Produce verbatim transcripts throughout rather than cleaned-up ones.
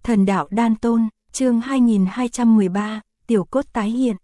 Thần đạo đan tôn, chương hai nghìn hai trăm mười ba, tiểu cốt tái hiện.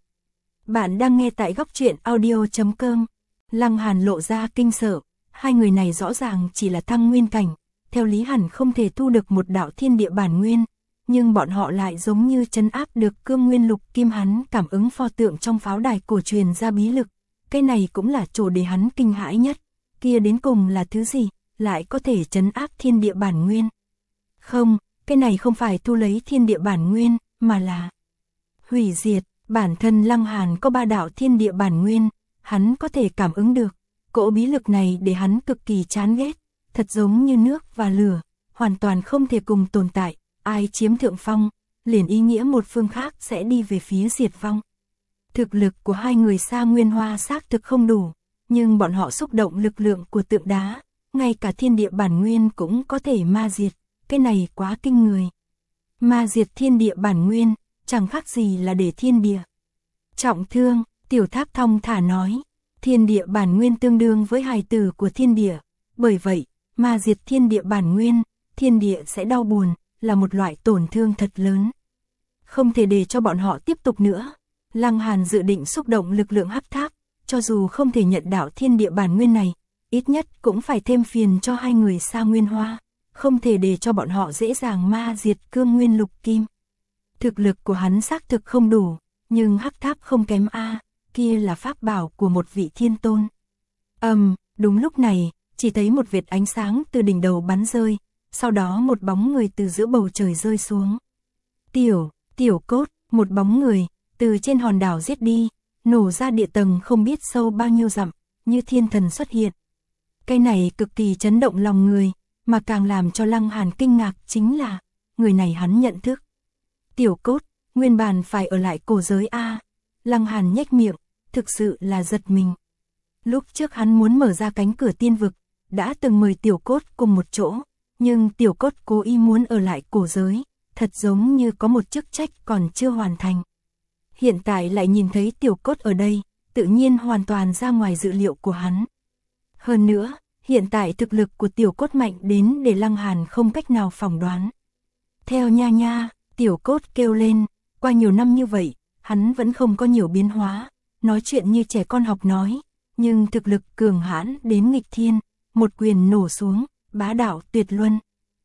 Bạn đang nghe tại góc truyện audio chấm com. Lăng Hàn lộ ra kinh sợ, hai người này rõ ràng chỉ là thăng nguyên cảnh, theo lý hẳn không thể thu được một đạo thiên địa bản nguyên, nhưng bọn họ lại giống như trấn áp được cương nguyên lục kim. Hắn cảm ứng pho tượng trong pháo đài cổ truyền ra bí lực, cái này cũng là chỗ để hắn kinh hãi nhất, kia đến cùng là thứ gì, lại có thể trấn áp thiên địa bản nguyên. Không, cái này không phải thu lấy thiên địa bản nguyên, mà là hủy diệt. Bản thân Lăng Hàn có ba đạo thiên địa bản nguyên, hắn có thể cảm ứng được. Cỗ bí lực này để hắn cực kỳ chán ghét, thật giống như nước và lửa, hoàn toàn không thể cùng tồn tại. Ai chiếm thượng phong, liền ý nghĩa một phương khác sẽ đi về phía diệt vong. Thực lực của hai người Sa Nguyên Hoa xác thực không đủ, nhưng bọn họ xúc động lực lượng của tượng đá, ngay cả thiên địa bản nguyên cũng có thể ma diệt, cái này quá kinh người. Ma diệt thiên địa bản nguyên, chẳng khác gì là để thiên địa trọng thương. Tiểu Tháp thong thả nói, thiên địa bản nguyên tương đương với hài tử của thiên địa, bởi vậy, ma diệt thiên địa bản nguyên, thiên địa sẽ đau buồn, là một loại tổn thương thật lớn. Không thể để cho bọn họ tiếp tục nữa. Lăng Hàn dự định xúc động lực lượng hắc tháp, cho dù không thể nhận đạo thiên địa bản nguyên này, ít nhất cũng phải thêm phiền cho hai người Sa Nguyên Hoa, không thể để cho bọn họ dễ dàng ma diệt cương nguyên lục kim. Thực lực của hắn xác thực không đủ, nhưng hắc tháp không kém a, kia là pháp bảo của một vị thiên tôn. Ầm, um, đúng lúc này, chỉ thấy một vệt ánh sáng từ đỉnh đầu bắn rơi, sau đó một bóng người từ giữa bầu trời rơi xuống. Tiểu, tiểu cốt, một bóng người, từ trên hòn đảo giết đi, nổ ra địa tầng không biết sâu bao nhiêu dặm, như thiên thần xuất hiện. Cái này cực kỳ chấn động lòng người, mà càng làm cho Lăng Hàn kinh ngạc chính là, người này hắn nhận thức. Tiểu cốt, nguyên bản phải ở lại cổ giới A. Lăng Hàn nhếch miệng, thực sự là giật mình. Lúc trước hắn muốn mở ra cánh cửa tiên vực, đã từng mời tiểu cốt cùng một chỗ, nhưng tiểu cốt cố ý muốn ở lại cổ giới, thật giống như có một chức trách còn chưa hoàn thành. Hiện tại lại nhìn thấy tiểu cốt ở đây, tự nhiên hoàn toàn ra ngoài dự liệu của hắn. Hơn nữa, hiện tại thực lực của tiểu cốt mạnh đến để Lăng Hàn không cách nào phỏng đoán. Theo nha nha, tiểu cốt kêu lên, qua nhiều năm như vậy, hắn vẫn không có nhiều biến hóa, nói chuyện như trẻ con học nói, nhưng thực lực cường hãn đến nghịch thiên, một quyền nổ xuống, bá đạo tuyệt luân.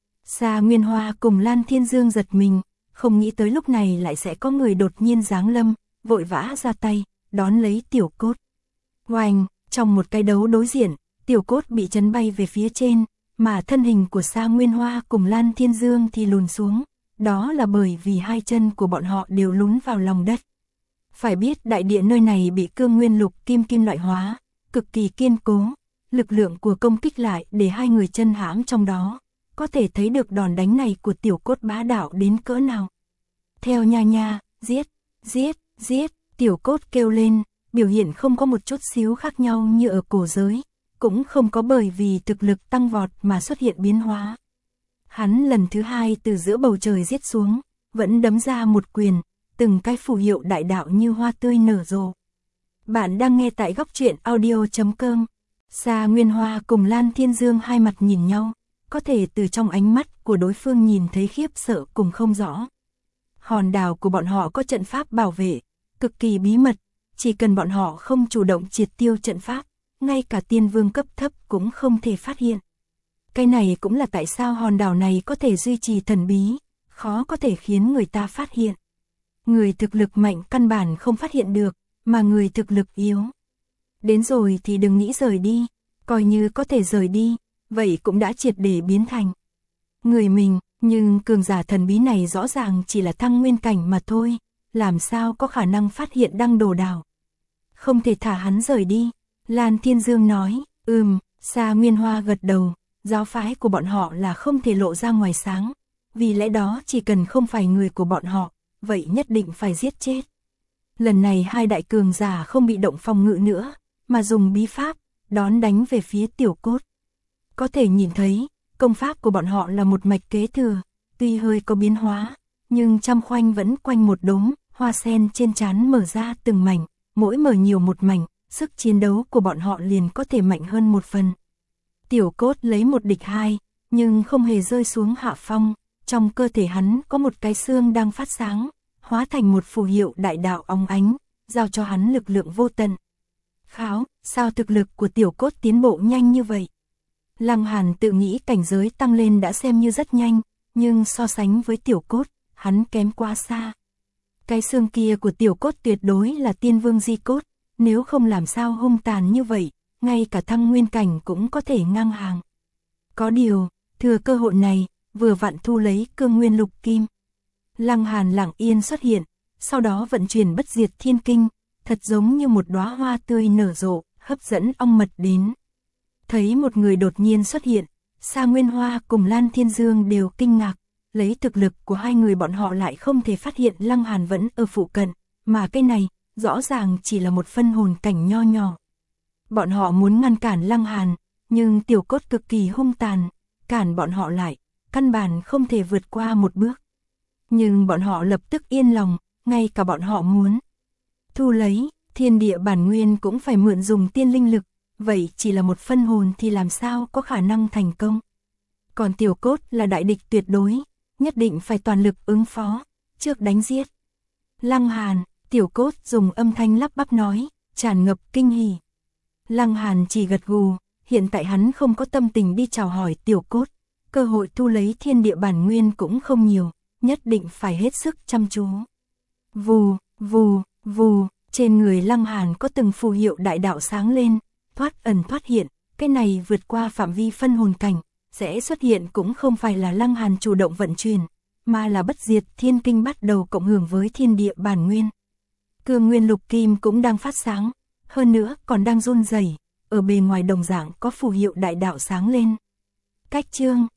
Sa Nguyên Hoa cùng Lan Thiên Dương giật mình, không nghĩ tới lúc này lại sẽ có người đột nhiên giáng lâm, vội vã ra tay, đón lấy tiểu cốt. Oanh, trong một cái đấu đối diện, tiểu cốt bị chấn bay về phía trên, mà thân hình của Sa Nguyên Hoa cùng Lan Thiên Dương thì lùn xuống, đó là bởi vì hai chân của bọn họ đều lún vào lòng đất. Phải biết đại địa nơi này bị cương nguyên lục kim kim loại hóa, cực kỳ kiên cố, lực lượng của công kích lại để hai người chân hãm trong đó, có thể thấy được đòn đánh này của tiểu cốt bá đạo đến cỡ nào. Theo nha nha, giết, giết, giết, tiểu cốt kêu lên, biểu hiện không có một chút xíu khác nhau như ở cổ giới, cũng không có bởi vì thực lực tăng vọt mà xuất hiện biến hóa. Hắn lần thứ hai từ giữa bầu trời giết xuống, vẫn đấm ra một quyền, từng cái phù hiệu đại đạo như hoa tươi nở rộ. Bạn đang nghe tại góc truyện audio chấm com. Sa Nguyên Hoa cùng Lan Thiên Dương hai mặt nhìn nhau, có thể từ trong ánh mắt của đối phương nhìn thấy khiếp sợ cùng không rõ. Hòn đảo của bọn họ có trận pháp bảo vệ, cực kỳ bí mật, chỉ cần bọn họ không chủ động triệt tiêu trận pháp, ngay cả tiên vương cấp thấp cũng không thể phát hiện. Cái này cũng là tại sao hòn đảo này có thể duy trì thần bí, khó có thể khiến người ta phát hiện. Người thực lực mạnh căn bản không phát hiện được, mà người thực lực yếu. Đến rồi thì đừng nghĩ rời đi, coi như có thể rời đi, vậy cũng đã triệt để biến thành người mình, nhưng cường giả thần bí này rõ ràng chỉ là thăng nguyên cảnh mà thôi, làm sao có khả năng phát hiện đăng đồ đảo. Không thể thả hắn rời đi, Lan Thiên Dương nói, ừm, Sa Nguyên Hoa gật đầu, giáo phái của bọn họ là không thể lộ ra ngoài sáng, vì lẽ đó chỉ cần không phải người của bọn họ, vậy nhất định phải giết chết. Lần này hai đại cường giả không bị động phòng ngự nữa, mà dùng bí pháp, đón đánh về phía tiểu cốt. Có thể nhìn thấy, công pháp của bọn họ là một mạch kế thừa, tuy hơi có biến hóa, nhưng trăm khoanh vẫn quanh một đống, hoa sen trên trán mở ra từng mảnh, mỗi mở nhiều một mảnh, sức chiến đấu của bọn họ liền có thể mạnh hơn một phần. Tiểu cốt lấy một địch hai, nhưng không hề rơi xuống hạ phong, trong cơ thể hắn có một cái xương đang phát sáng, hóa thành một phù hiệu đại đạo óng ánh, giao cho hắn lực lượng vô tận. Kháo, sao thực lực của tiểu cốt tiến bộ nhanh như vậy? Lăng Hàn tự nghĩ cảnh giới tăng lên đã xem như rất nhanh, nhưng so sánh với tiểu cốt, hắn kém quá xa. Cái xương kia của tiểu cốt tuyệt đối là tiên vương di cốt, nếu không làm sao hung tàn như vậy, ngay cả thăng nguyên cảnh cũng có thể ngang hàng. Có điều, thừa cơ hội này, vừa vặn thu lấy cương nguyên lục kim. Lăng Hàn lặng yên xuất hiện, sau đó vận chuyển bất diệt thiên kinh, thật giống như một đóa hoa tươi nở rộ, hấp dẫn ong mật đến. Thấy một người đột nhiên xuất hiện, Sa Nguyên Hoa cùng Lan Thiên Dương đều kinh ngạc, lấy thực lực của hai người bọn họ lại không thể phát hiện Lăng Hàn vẫn ở phụ cận, mà cái này, rõ ràng chỉ là một phân hồn cảnh nho nhỏ. Bọn họ muốn ngăn cản Lăng Hàn, nhưng tiểu cốt cực kỳ hung tàn, cản bọn họ lại, căn bản không thể vượt qua một bước. Nhưng bọn họ lập tức yên lòng, ngay cả bọn họ muốn thu lấy, thiên địa bản nguyên cũng phải mượn dùng tiên linh lực, vậy chỉ là một phân hồn thì làm sao có khả năng thành công. Còn tiểu cốt là đại địch tuyệt đối, nhất định phải toàn lực ứng phó, trước đánh giết. Lăng Hàn, tiểu cốt dùng âm thanh lắp bắp nói, tràn ngập kinh hỉ. Lăng Hàn chỉ gật gù, hiện tại hắn không có tâm tình đi chào hỏi tiểu cốt, cơ hội thu lấy thiên địa bản nguyên cũng không nhiều, nhất định phải hết sức chăm chú. Vù, vù, vù, trên người Lăng Hàn có từng phù hiệu đại đạo sáng lên, thoát ẩn thoát hiện, cái này vượt qua phạm vi phân hồn cảnh, sẽ xuất hiện cũng không phải là Lăng Hàn chủ động vận chuyển, mà là bất diệt thiên kinh bắt đầu cộng hưởng với thiên địa bản nguyên. Cương nguyên lục kim cũng đang phát sáng, hơn nữa còn đang run rẩy, ở bề ngoài đồng dạng có phù hiệu đại đạo sáng lên. Cách chương